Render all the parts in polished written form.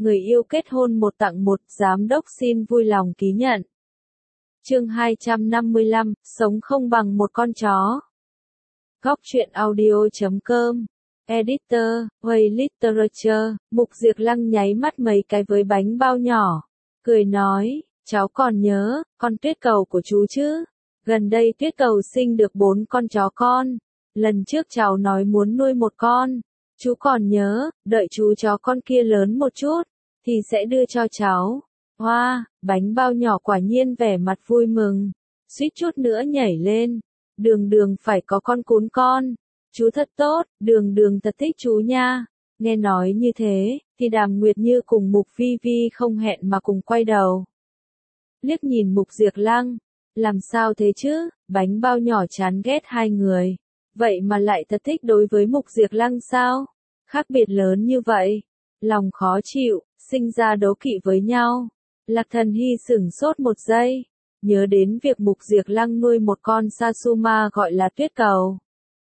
người yêu kết hôn 1 tặng 1, giám đốc xin vui lòng ký nhận. Chương 255, sống không bằng một con chó. Góc truyện audio.com. Editor, Way Literature. Mục Diệc Lăng nháy mắt mấy cái với bánh bao nhỏ, cười nói, cháu còn nhớ, con Tuyết Cầu của chú chứ? Gần đây Tuyết Cầu sinh được 4 con chó con. Lần trước cháu nói muốn nuôi 1 con. Chú còn nhớ, đợi chú chó con kia lớn một chút, thì sẽ đưa cho cháu. Hoa, bánh bao nhỏ quả nhiên vẻ mặt vui mừng, suýt chút nữa nhảy lên. Đường Đường phải có con cún con. Chú thật tốt, Đường Đường thật thích chú nha. Nghe nói như thế, thì Đàm Nguyệt Như cùng Mục Vi Vi không hẹn mà cùng quay đầu. Liếc nhìn Mục Diệc Lăng, làm sao thế chứ, bánh bao nhỏ chán ghét hai người. Vậy mà lại thật thích đối với Mục Diệc Lăng sao? Khác biệt lớn như vậy. Lòng khó chịu, sinh ra đố kỵ với nhau. Lạc Thần Hy sửng sốt một giây, nhớ đến việc Mục Diệc Lăng nuôi một con Satsuma gọi là Tuyết Cầu.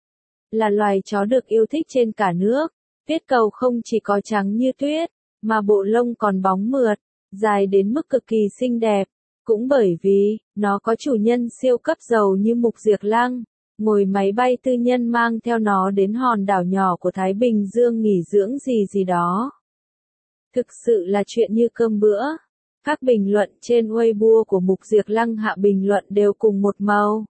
Là loài chó được yêu thích trên cả nước. Tuyết Cầu không chỉ có trắng như tuyết, mà bộ lông còn bóng mượt, dài đến mức cực kỳ xinh đẹp. Cũng bởi vì, nó có chủ nhân siêu cấp giàu như Mục Diệc Lăng, ngồi máy bay tư nhân mang theo nó đến hòn đảo nhỏ của Thái Bình Dương nghỉ dưỡng gì đó. Thực sự là chuyện như cơm bữa. Các bình luận trên Weibo của Mục Diệc Lăng hạ bình luận đều cùng một màu.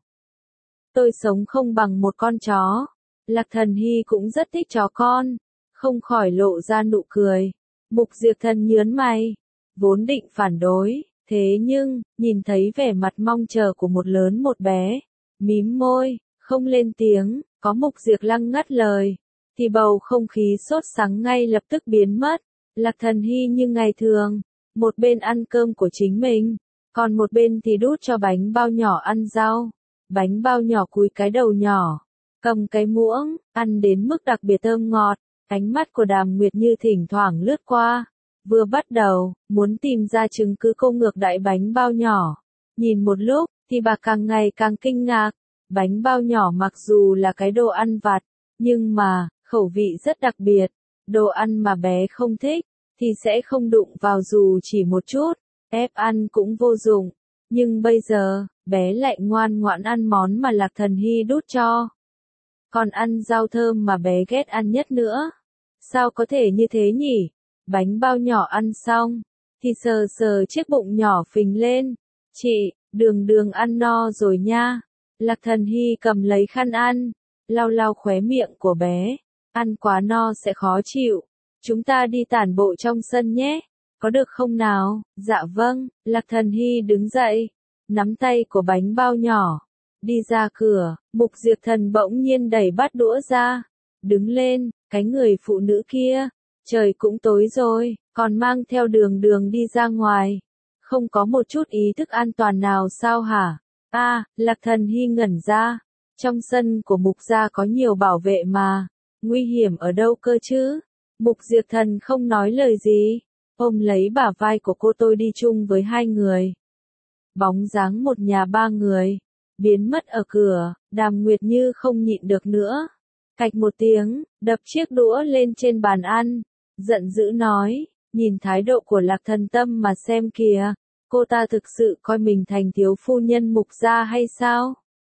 Tôi sống không bằng một con chó. Lạc Thần Hy cũng rất thích chó con, không khỏi lộ ra nụ cười. Mục Diệc Thần nhớn mày, vốn định phản đối, thế nhưng, nhìn thấy vẻ mặt mong chờ của một lớn một bé, mím môi, không lên tiếng, có Mục Diệc Lăng ngắt lời, thì bầu không khí sốt sắng ngay lập tức biến mất. Lạc Thần Hy như ngày thường, một bên ăn cơm của chính mình, còn một bên thì đút cho bánh bao nhỏ ăn rau. Bánh bao nhỏ cúi cái đầu nhỏ, cầm cái muỗng, ăn đến mức đặc biệt thơm ngọt. Ánh mắt của Đàm Nguyệt Như thỉnh thoảng lướt qua, vừa bắt đầu, muốn tìm ra chứng cứ cô ngược đãi bánh bao nhỏ. Nhìn một lúc, thì bà càng ngày càng kinh ngạc. Bánh bao nhỏ mặc dù là cái đồ ăn vặt, nhưng mà, khẩu vị rất đặc biệt. Đồ ăn mà bé không thích, thì sẽ không đụng vào dù chỉ một chút, ép ăn cũng vô dụng. Nhưng bây giờ, bé lại ngoan ngoãn ăn món mà Lạc Thần Hy đút cho. Còn ăn rau thơm mà bé ghét ăn nhất nữa. Sao có thể như thế nhỉ? Bánh bao nhỏ ăn xong, thì sờ sờ chiếc bụng nhỏ phình lên. Chị, Đường Đường ăn no rồi nha. Lạc Thần Hy cầm lấy khăn ăn, lau lau khóe miệng của bé. Ăn quá no sẽ khó chịu. Chúng ta đi tản bộ trong sân nhé. Có được không nào? Dạ vâng. Lạc Thần Hy đứng dậy, nắm tay của bánh bao nhỏ, đi ra cửa. Mục Diệc Thần bỗng nhiên đẩy bát đũa ra, đứng lên, cái người phụ nữ kia, trời cũng tối rồi, còn mang theo Đường Đường đi ra ngoài, không có một chút ý thức an toàn nào sao hả? Lạc Thần Hy ngẩn ra, trong sân của Mục gia có nhiều bảo vệ mà, nguy hiểm ở đâu cơ chứ? Mục Diệc Thần không nói lời gì, ôm lấy bả vai của cô tôi đi chung với hai người. Bóng dáng một nhà 3 người, biến mất ở cửa. Đàm Nguyệt Như không nhịn được nữa. Cạch một tiếng, đập chiếc đũa lên trên bàn ăn, giận dữ nói, nhìn thái độ của Lạc Thần Tâm mà xem kìa, cô ta thực sự coi mình thành thiếu phu nhân Mục gia hay sao?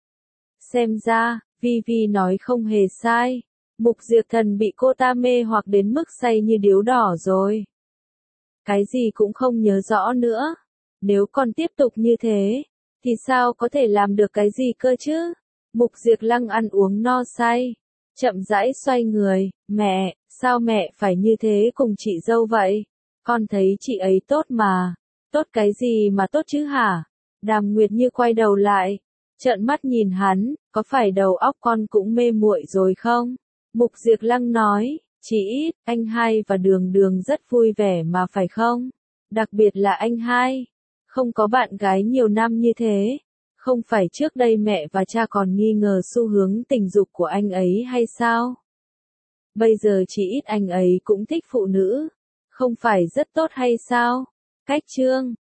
Xem ra, Vi Vi nói không hề sai, Mục Diệc Thần bị cô ta mê hoặc đến mức say như điếu đỏ rồi. Cái gì cũng không nhớ rõ nữa. Nếu còn tiếp tục như thế, thì sao có thể làm được cái gì cơ chứ? Mục Diệc Lăng ăn uống no say, chậm rãi xoay người, mẹ, sao mẹ phải như thế cùng chị dâu vậy? Con thấy chị ấy tốt mà. Tốt cái gì mà tốt chứ hả? Đàm Nguyệt Như quay đầu lại, trợn mắt nhìn hắn, có phải đầu óc con cũng mê muội rồi không? Mục Diệc Lăng nói, chỉ ít, anh hai và Đường Đường rất vui vẻ mà phải không? Đặc biệt là anh hai, không có bạn gái nhiều năm như thế. Không phải trước đây mẹ và cha còn nghi ngờ xu hướng tình dục của anh ấy hay sao? Bây giờ chỉ ít anh ấy cũng thích phụ nữ. Không phải rất tốt hay sao? Cách chương